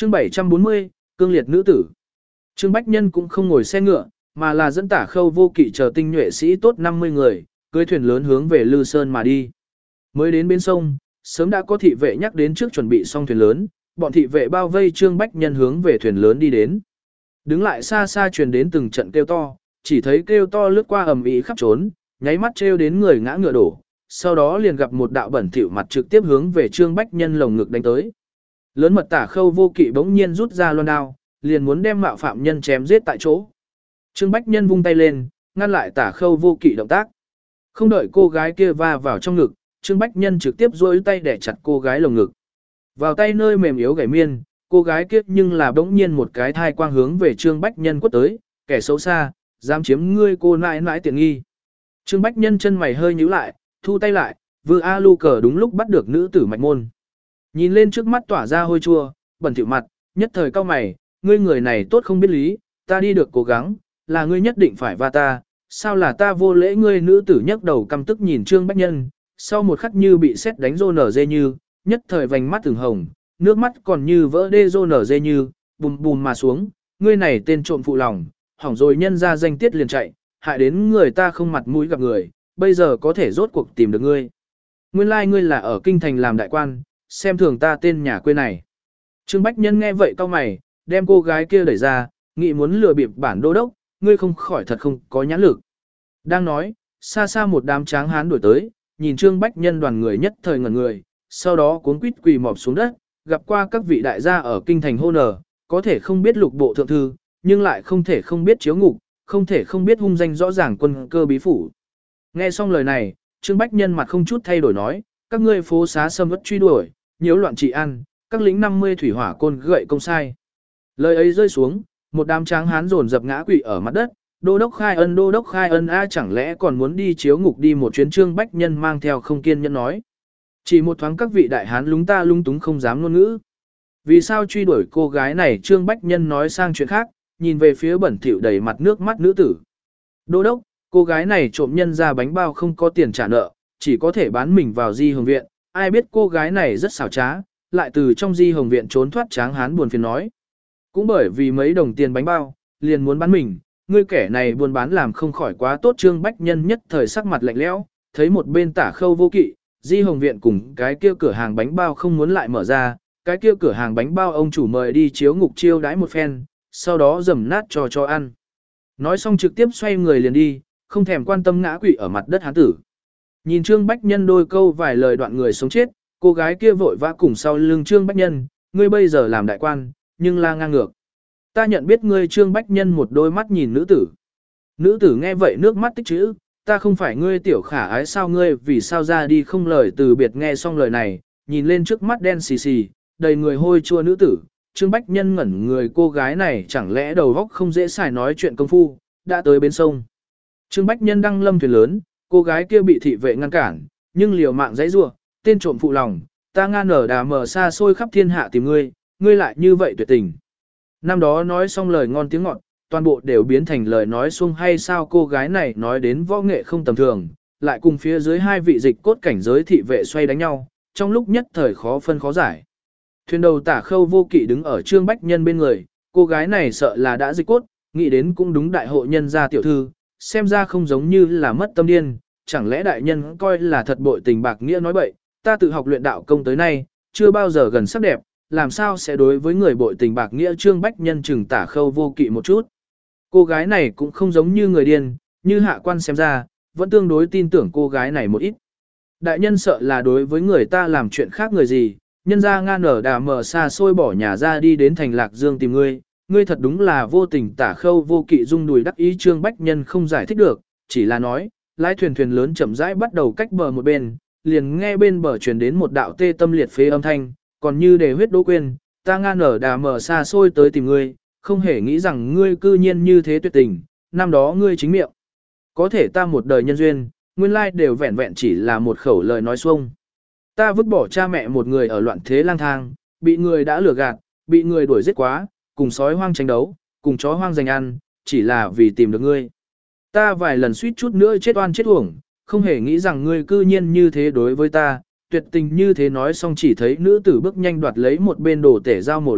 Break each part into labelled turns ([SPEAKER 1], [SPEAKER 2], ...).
[SPEAKER 1] Chương 740, cương liệt nữ tử. Trương Bách Nhân cũng không ngồi xe ngựa, mà là dẫn Tả Khâu Vô Kỵ chờ tinh nhuệ sĩ tốt 50 người, cưỡi thuyền lớn hướng về Lư Sơn mà đi. Mới đến bên sông, sớm đã có thị vệ nhắc đến trước chuẩn bị xong thuyền lớn, bọn thị vệ bao vây Trương Bách Nhân hướng về thuyền lớn đi đến. Đứng lại xa xa truyền đến từng trận kêu to, chỉ thấy kêu to lướt qua ầm ĩ khắp trốn, nháy mắt trêu đến người ngã ngựa đổ, sau đó liền gặp một đạo bẩn thỉu mặt trực tiếp hướng về Trương Bách Nhân lồng ngực đánh tới. Lớn mật Tả Khâu Vô Kỵ bỗng nhiên rút ra loan đao, liền muốn đem mạo phạm nhân chém giết tại chỗ. Trương Bách Nhân vung tay lên, ngăn lại Tả Khâu Vô Kỵ động tác. Không đợi cô gái kia va vào trong ngực, Trương Bách Nhân trực tiếp duỗi tay để chặt cô gái lồng ngực. Vào tay nơi mềm yếu gảy miên, cô gái kia nhưng là bỗng nhiên một cái thai quang hướng về Trương Bách Nhân quất tới, kẻ xấu xa, dám chiếm ngươi cô nãi nãi tiện nghi. Trương Bách Nhân chân mày hơi nhíu lại, thu tay lại, vừa a lu cờ đúng lúc bắt được nữ tử mạch môn. Nhìn lên trước mắt tỏa ra hôi chua, bẩn thỉu mặt, nhất thời cao mày, ngươi người này tốt không biết lý, ta đi được cố gắng, là ngươi nhất định phải va ta, sao là ta vô lễ. Ngươi nữ tử nhấc đầu căm tức nhìn Trương Bách Nhân, sau một khắc như bị sét đánh rô nở dê như, nhất thời vành mắt từng hồng, nước mắt còn như vỡ đê rô nở dê như, bùm bùm mà xuống, ngươi này tên trộm phụ lòng, hỏng rồi nhân ra danh tiết liền chạy, hại đến người ta không mặt mũi gặp người, bây giờ có thể rốt cuộc tìm được ngươi. Nguyên lai ngươi là ở kinh thành làm đại quan, xem thường ta tên nhà quê này. Trương Bách Nhân nghe vậy cau mày, đem cô gái kia đẩy ra, nghĩ muốn lừa bịp bản đô đốc, ngươi không khỏi thật không có nhãn lực. Đang nói, xa xa một đám tráng hán đuổi tới, nhìn Trương Bách Nhân đoàn người nhất thời ngẩn người, sau đó cuống quýt quỳ mọp xuống đất, gặp qua các vị đại gia ở kinh thành hô nở, có thể không biết lục bộ thượng thư, nhưng lại không thể không biết chiếu ngục, không thể không biết hung danh rõ ràng quân cơ bí phủ. Nghe xong lời này, Trương Bách Nhân mặt không chút thay đổi nói, các ngươi phố xá xâm ất truy đuổi, nhiễu loạn trị ăn, các lính 50 thủy hỏa côn gậy công sai. Lời ấy rơi xuống, một đám tráng hán dồn dập ngã quỵ ở mặt đất, đô đốc khai ân a, chẳng lẽ còn muốn đi chiếu ngục đi một chuyến. Trương Bách Nhân mang theo không kiên nhẫn nói. Chỉ một thoáng các vị đại hán lúng ta lung túng không dám ngôn ngữ. Vì sao truy đuổi cô gái này? Trương Bách Nhân nói sang chuyện khác, nhìn về phía bẩn thỉu đầy mặt nước mắt nữ tử. Đô đốc, cô gái này trộm nhân ra bánh bao không có tiền trả nợ, chỉ có thể bán mình vào Di Hồng Viện. Ai biết cô gái này rất xảo trá, lại từ trong Di Hồng Viện trốn thoát. Tráng hán buồn phiền nói. Cũng bởi vì mấy đồng tiền bánh bao, liền muốn bán mình, ngươi kẻ này buôn bán làm không khỏi quá tốt. Trương Bách Nhân nhất thời sắc mặt lạnh lẽo, thấy một bên Tả Khâu Vô Kỵ, Di Hồng Viện cùng cái kia cửa hàng bánh bao không muốn lại mở ra, cái kia cửa hàng bánh bao ông chủ mời đi chiếu ngục chiêu đãi một phen, sau đó dầm nát cho ăn. Nói xong trực tiếp xoay người liền đi, không thèm quan tâm ngã quỵ ở mặt đất hán tử. Nhìn Trương Bách Nhân đôi câu vài lời đoạn người sống chết, cô gái kia vội vã cùng sau lưng Trương Bách Nhân, ngươi bây giờ làm đại quan, nhưng la ngang ngược. Ta nhận biết ngươi. Trương Bách Nhân một đôi mắt nhìn nữ tử. Nữ tử nghe vậy nước mắt tích chữ, ta không phải ngươi tiểu khả ái sao, ngươi vì sao ra đi không lời từ biệt. Nghe xong lời này, nhìn lên trước mắt đen xì xì, đầy người hôi chua nữ tử, Trương Bách Nhân ngẩn người, cô gái này chẳng lẽ đầu óc không dễ xài nói chuyện công phu, đã tới bên sông. Trương Bách Nhân đăng lâm thuyền lớn, cô gái kia bị thị vệ ngăn cản, nhưng liều mạng giãy giụa, tên trộm phụ lòng, ta ngan ở đà mờ xa xôi khắp thiên hạ tìm ngươi, ngươi lại như vậy tuyệt tình. Năm đó nói xong lời ngon tiếng ngọt, toàn bộ đều biến thành lời nói xuông hay sao? Cô gái này nói đến võ nghệ không tầm thường, lại cùng phía dưới hai vị dịch cốt cảnh giới thị vệ xoay đánh nhau, trong lúc nhất thời khó phân khó giải. Thuyền đầu Tả Khâu Vô Kỵ đứng ở Trương Bách Nhân bên người, cô gái này sợ là đã dịch cốt, nghĩ đến cũng đúng, đại hộ nhân gia tiểu thư, xem ra không giống như là mất tâm điên, chẳng lẽ đại nhân coi là thật bội tình bạc nghĩa nói bậy, ta tự học luyện đạo công tới nay, chưa bao giờ gần sắc đẹp, làm sao sẽ đối với người bội tình bạc nghĩa. Trương Bách Nhân chừng Tả Khâu Vô Kỵ một chút. Cô gái này cũng không giống như người điên, như hạ quan xem ra, vẫn tương đối tin tưởng cô gái này một ít. Đại nhân sợ là đối với người ta làm chuyện khác người gì, nhân ra ngan ở đà mờ xa xôi bỏ nhà ra đi đến thành Lạc Dương tìm ngươi, ngươi thật đúng là vô tình. Tả Khâu Vô Kỵ rung đùi đắc ý. Trương Bách Nhân không giải thích được, chỉ là nói, lái thuyền lớn chậm rãi bắt đầu cách bờ một bên, liền nghe bên bờ truyền đến một đạo tê tâm liệt phế âm thanh, còn như đề huyết đỗ quên, ta ngan ở đà mờ xa xôi tới tìm ngươi, không hề nghĩ rằng ngươi cư nhiên như thế tuyệt tình, năm đó ngươi chính miệng. Có thể ta một đời nhân duyên, nguyên lai đều vẹn vẹn chỉ là một khẩu lời nói xuông. Ta vứt bỏ cha mẹ một người ở loạn thế lang thang, bị người đã lừa gạt, bị người đuổi giết quá, cùng sói hoang tranh đấu, cùng chó hoang giành ăn, chỉ là vì tìm được ngươi. Ta vài lần suýt chút nữa chết oan chết uổng, không hề nghĩ rằng ngươi cư nhiên như thế đối với ta, tuyệt tình như thế. Nói xong chỉ thấy nữ tử bước nhanh đoạt lấy một bên đồ tể dao mổ lợn,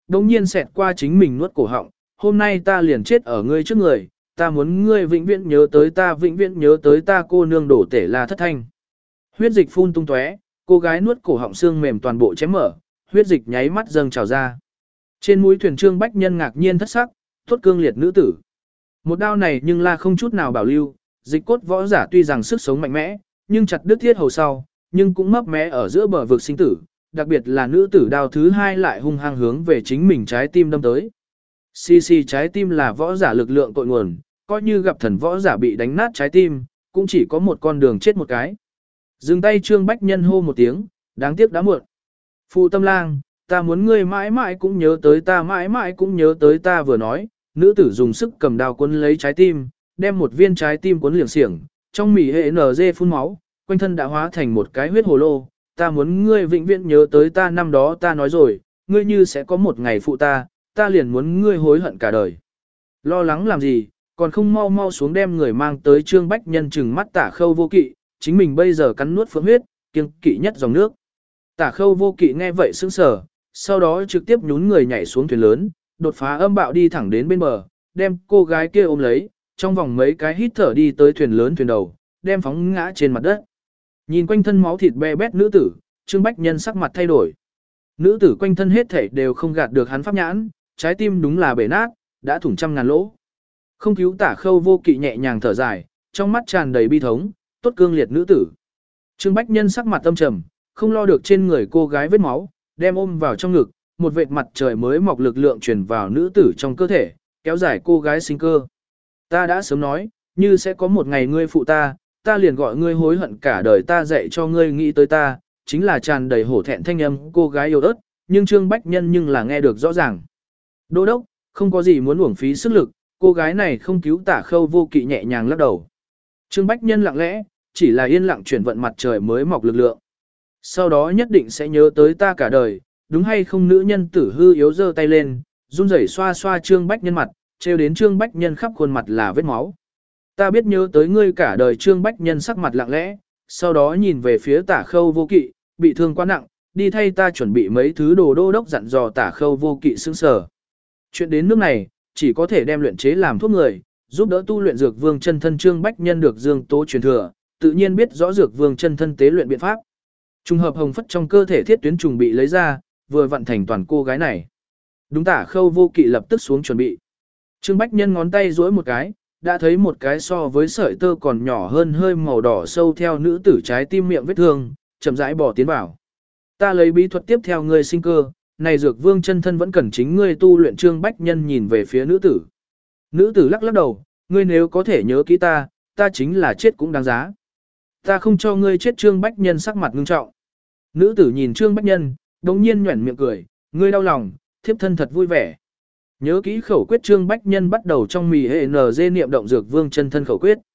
[SPEAKER 1] đồng nhiên xẹt qua chính mình nuốt cổ họng, hôm nay ta liền chết ở ngươi trước người, ta muốn ngươi vĩnh viễn nhớ tới ta, vĩnh viễn nhớ tới ta cô nương đổ tể là thất thanh. Huyết dịch phun tung tóe, cô gái nuốt cổ họng xương mềm toàn bộ chém mở, huyết dịch nháy mắt dâng trào ra. Trên mũi thuyền Trương Bách Nhân ngạc nhiên thất sắc, tốt cương liệt nữ tử. Một đao này nhưng là không chút nào bảo lưu, dịch cốt võ giả tuy rằng sức sống mạnh mẽ, nhưng chặt đứt thiết hầu sau, nhưng cũng mấp mé ở giữa bờ vực sinh tử, đặc biệt là nữ tử đao thứ hai lại hung hăng hướng về chính mình trái tim đâm tới. Xì xì trái tim là võ giả lực lượng cội nguồn, coi như gặp thần võ giả bị đánh nát trái tim, cũng chỉ có một con đường chết một cái. Dừng tay Trương Bách Nhân hô một tiếng, đáng tiếc đã muộn. Phụ Tâm Lang, ta muốn ngươi mãi mãi cũng nhớ tới ta, mãi mãi cũng nhớ tới ta. Vừa nói, nữ tử dùng sức cầm đao cuốn lấy trái tim, đem một viên trái tim cuốn liệng xiềng, trong mỉ hệ NG phun máu, quanh thân đã hóa thành một cái huyết hồ lô. Ta muốn ngươi vĩnh viễn nhớ tới ta, năm đó ta nói rồi, ngươi như sẽ có một ngày phụ ta, ta liền muốn ngươi hối hận cả đời. Lo lắng làm gì, còn không mau mau xuống đem người mang tới. Trương Bách Nhân trừng mắt Tả Khâu Vô Kỵ, chính mình bây giờ cắn nuốt phượng huyết, kiêng kỵ nhất dòng nước. Tả Khâu Vô Kỵ nghe vậy sững sờ, sau đó trực tiếp nhún người nhảy xuống thuyền lớn, đột phá âm bạo đi thẳng đến bên bờ, đem cô gái kia ôm lấy, trong vòng mấy cái hít thở đi tới thuyền lớn thuyền đầu, đem phóng ngã trên mặt đất. Nhìn quanh thân máu thịt be bét nữ tử, Trương Bách Nhân sắc mặt thay đổi. Nữ tử quanh thân hết thảy đều không gạt được hắn pháp nhãn, trái tim đúng là bể nát, đã thủng trăm ngàn lỗ. Không cứu Tả Khâu Vô Kỵ nhẹ nhàng thở dài, trong mắt tràn đầy bi thống, tốt cương liệt nữ tử. Trương Bách Nhân sắc mặt âm trầm, không lo được trên người cô gái vết máu, đem ôm vào trong ngực, một vệt mặt trời mới mọc lực lượng truyền vào nữ tử trong cơ thể, kéo dài cô gái sinh cơ. Ta đã sớm nói, như sẽ có một ngày ngươi phụ ta, ta liền gọi ngươi hối hận cả đời. Ta dạy cho ngươi nghĩ tới ta, chính là tràn đầy hổ thẹn thanh âm cô gái yêu ớt, nhưng Trương Bách Nhân nhưng là nghe được rõ ràng. Đô đốc, không có gì muốn uổng phí sức lực, cô gái này không cứu. Tả Khâu Vô Kỵ nhẹ nhàng lắc đầu. Trương Bách Nhân lặng lẽ, chỉ là yên lặng chuyển vận mặt trời mới mọc lực lượng. Sau đó nhất định sẽ nhớ tới ta cả đời, đúng hay không? Nữ nhân tử hư yếu giơ tay lên, run rẩy xoa xoa Trương Bách Nhân mặt, trêu đến Trương Bách Nhân khắp khuôn mặt là vết máu. Ta biết nhớ tới ngươi cả đời. Trương Bách Nhân sắc mặt lặng lẽ, sau đó nhìn về phía Tả Khâu Vô Kỵ, bị thương quá nặng, đi thay ta chuẩn bị mấy thứ đồ. Đô đốc dặn dò. Tả Khâu Vô Kỵ sững sờ. Chuyện đến nước này, chỉ có thể đem luyện chế làm thuốc người, giúp đỡ tu luyện dược vương chân thân. Trương Bách Nhân được Dương Tố truyền thừa, tự nhiên biết rõ dược vương chân thân tế luyện biện pháp. Trùng hợp hồng phất trong cơ thể thiết tuyến trùng bị lấy ra, vừa vận thành toàn cô gái này. Đúng. Tả Khâu Vô Kỵ lập tức xuống chuẩn bị. Trương Bách Nhân ngón tay duỗi một cái, đã thấy một cái so với sợi tơ còn nhỏ hơn hơi màu đỏ sâu theo nữ tử trái tim miệng vết thương, chậm rãi bỏ tiến vào. Ta lấy bí thuật tiếp theo ngươi sinh cơ, này dược vương chân thân vẫn cần chính ngươi tu luyện. Trương Bách Nhân nhìn về phía nữ tử. Nữ tử lắc lắc đầu, ngươi nếu có thể nhớ kỹ ta, ta chính là chết cũng đáng giá. Ta không cho ngươi chết. Trương Bách Nhân sắc mặt ngưng trọng. Nữ tử nhìn Trương Bách Nhân, đồng nhiên nhuẩn miệng cười, ngươi đau lòng, thiếp thân thật vui vẻ. Nhớ kỹ khẩu quyết. Trương Bách Nhân bắt đầu trong mì hệ NG niệm động dược vương chân thân khẩu quyết.